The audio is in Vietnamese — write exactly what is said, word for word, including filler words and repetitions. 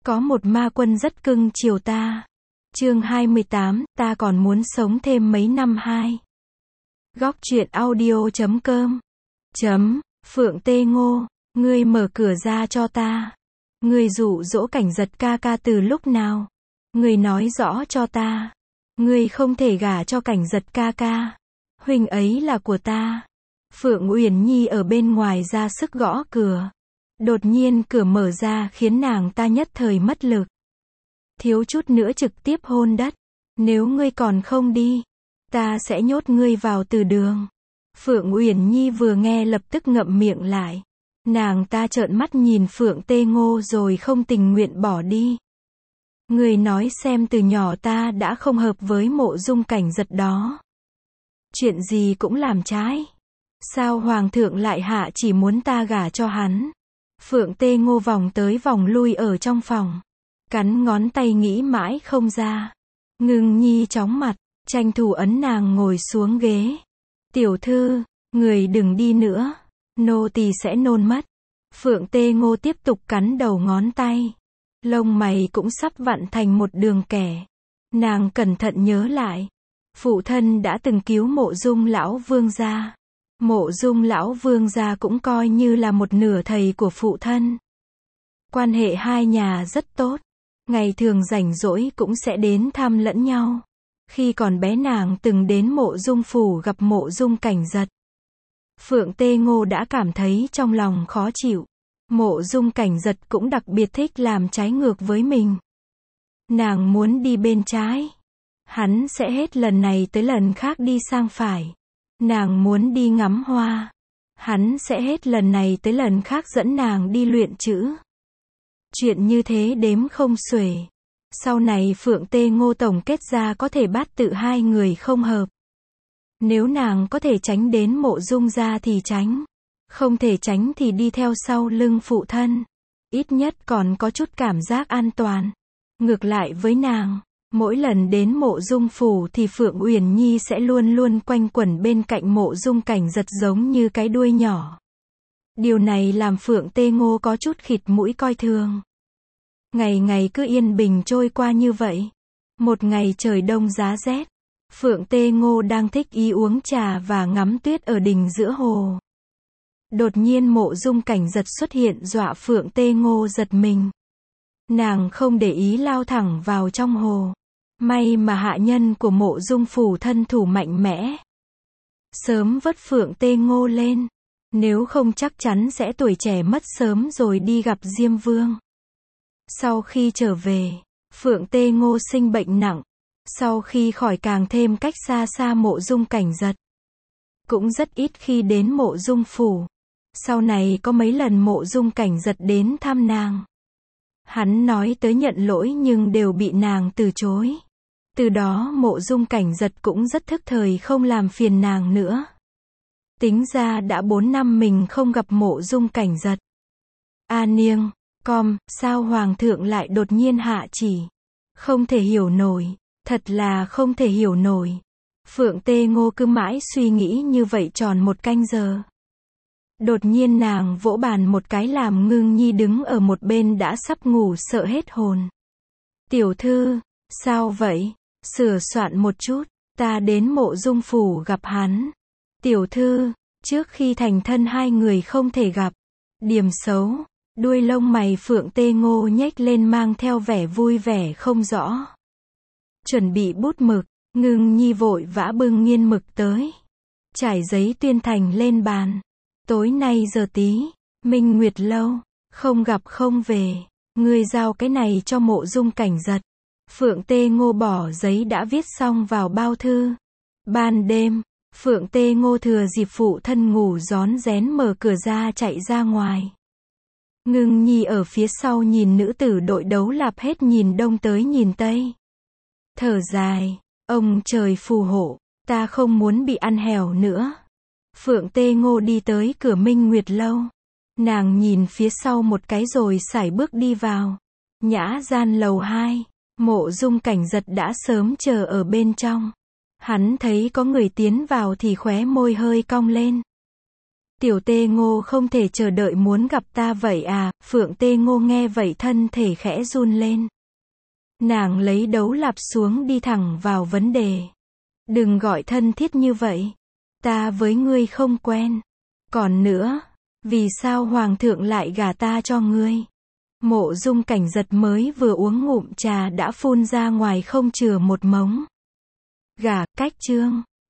Có một ma quân rất cưng chiều ta. Chương hai mươi tám, ta còn muốn sống thêm mấy năm hai. Góc truyện audio chấm com. Chấm, Phượng Tê Ngô, ngươi mở cửa ra cho ta. Ngươi dụ dỗ Cảnh Giật ca ca từ lúc nào? Ngươi nói rõ cho ta. Ngươi không thể gả cho Cảnh Giật ca ca. Huynh ấy là của ta. Phượng Uyển Nhi ở bên ngoài ra sức gõ cửa. Đột nhiên cửa mở ra khiến nàng ta nhất thời mất lực. Thiếu chút nữa trực tiếp hôn đất. Nếu ngươi còn không đi, ta sẽ nhốt ngươi vào từ đường. Phượng Uyển Nhi vừa nghe lập tức ngậm miệng lại. Nàng ta trợn mắt nhìn Phượng Tê Ngô rồi không tình nguyện bỏ đi. Ngươi nói xem, từ nhỏ ta đã không hợp với Mộ Dung Cảnh Giật đó. Chuyện gì cũng làm trái. Sao Hoàng thượng lại hạ chỉ muốn ta gả cho hắn? Phượng Tê Ngô vòng tới vòng lui ở trong phòng. Cắn ngón tay nghĩ mãi không ra. Ngưng Nhi chóng mặt, tranh thủ ấn nàng ngồi xuống ghế. Tiểu thư, người đừng đi nữa. Nô tỳ sẽ nôn mất. Phượng Tê Ngô tiếp tục cắn đầu ngón tay. Lông mày cũng sắp vặn thành một đường kẻ. Nàng cẩn thận nhớ lại. Phụ thân đã từng cứu Mộ Dung lão vương gia. Mộ Dung lão vương gia cũng coi như là một nửa thầy của phụ thân. Quan hệ hai nhà rất tốt. Ngày thường rảnh rỗi cũng sẽ đến thăm lẫn nhau. Khi còn bé nàng từng đến Mộ Dung phủ gặp Mộ Dung Cảnh Giật. Phượng Tê Ngô đã cảm thấy trong lòng khó chịu. Mộ Dung Cảnh Giật cũng đặc biệt thích làm trái ngược với mình. Nàng muốn đi bên trái. Hắn sẽ hết lần này tới lần khác đi sang phải. Nàng muốn đi ngắm hoa. Hắn sẽ hết lần này tới lần khác dẫn nàng đi luyện chữ. Chuyện như thế đếm không xuể. Sau này Phượng Tê Ngô tổng kết ra có thể bát tự hai người không hợp. Nếu nàng có thể tránh đến Mộ Dung gia thì tránh. Không thể tránh thì đi theo sau lưng phụ thân. Ít nhất còn có chút cảm giác an toàn. Ngược lại với nàng, mỗi lần đến Mộ Dung phủ thì Phượng Uyển Nhi sẽ luôn luôn quanh quẩn bên cạnh Mộ Dung Cảnh Giật giống như cái đuôi nhỏ. Điều này làm Phượng Tê Ngô có chút khịt mũi coi thường. Ngày ngày cứ yên bình trôi qua như vậy. Một ngày trời đông giá rét, Phượng Tê Ngô đang thích ý uống trà và ngắm tuyết ở đình giữa hồ. Đột nhiên Mộ Dung Cảnh Giật xuất hiện dọa Phượng Tê Ngô giật mình. Nàng không để ý lao thẳng vào trong hồ. May mà hạ nhân của Mộ Dung phủ thân thủ mạnh mẽ. Sớm vớt Phượng Tê Ngô lên. Nếu không chắc chắn sẽ tuổi trẻ mất sớm rồi đi gặp Diêm Vương. Sau khi trở về, Phượng Tê Ngô sinh bệnh nặng. Sau khi khỏi càng thêm cách xa xa Mộ Dung Cảnh Giật. Cũng rất ít khi đến Mộ Dung phủ. Sau này có mấy lần Mộ Dung Cảnh Giật đến thăm nàng. Hắn nói tới nhận lỗi nhưng đều bị nàng từ chối. Từ đó Mộ Dung Cảnh Giật cũng rất thức thời không làm phiền nàng nữa. Tính ra đã bốn năm mình không gặp Mộ Dung Cảnh Giật. A niêng, com, sao Hoàng thượng lại đột nhiên hạ chỉ? Không thể hiểu nổi, thật là không thể hiểu nổi. Phượng Tê Ngô cứ mãi suy nghĩ như vậy tròn một canh giờ. Đột nhiên nàng vỗ bàn một cái làm Ngưng Nhi đứng ở một bên đã sắp ngủ sợ hết hồn. Tiểu thư, sao vậy? Sửa soạn một chút, ta đến Mộ Dung phủ gặp hắn. Tiểu thư, trước khi thành thân hai người không thể gặp. Điểm xấu, đuôi lông mày Phượng Tê Ngô nhếch lên mang theo vẻ vui vẻ không rõ. Chuẩn bị bút mực, Ngưng Nhi vội vã bưng nghiên mực tới. Trải giấy tuyên thành lên bàn. Tối nay giờ tí, Minh Nguyệt lâu, không gặp không về. Ngươi giao cái này cho Mộ Dung Cảnh Giật. Phượng Tê Ngô bỏ giấy đã viết xong vào bao thư. Ban đêm, Phượng Tê Ngô thừa dịp phụ thân ngủ rón rén mở cửa ra chạy ra ngoài. Ngưng Nhi ở phía sau nhìn nữ tử đội đấu lạp hết nhìn đông tới nhìn tây. Thở dài, ông trời phù hộ, ta không muốn bị ăn hẻo nữa. Phượng Tê Ngô đi tới cửa Minh Nguyệt lâu. Nàng nhìn phía sau một cái rồi sải bước đi vào. Nhã gian lầu hai, Mộ Dung Cảnh Giật đã sớm chờ ở bên trong. Hắn thấy có người tiến vào thì khóe môi hơi cong lên. Tiểu Tê Ngô không thể chờ đợi muốn gặp ta vậy à, Phượng Tê Ngô nghe vậy thân thể khẽ run lên. Nàng lấy đấu lạp xuống đi thẳng vào vấn đề. Đừng gọi thân thiết như vậy. Ta với ngươi không quen. Còn nữa, vì sao Hoàng thượng lại gả ta cho ngươi? Mộ Dung Cảnh giật mới vừa uống ngụm trà đã phun ra ngoài không chừa một mống. Gả, cách chương.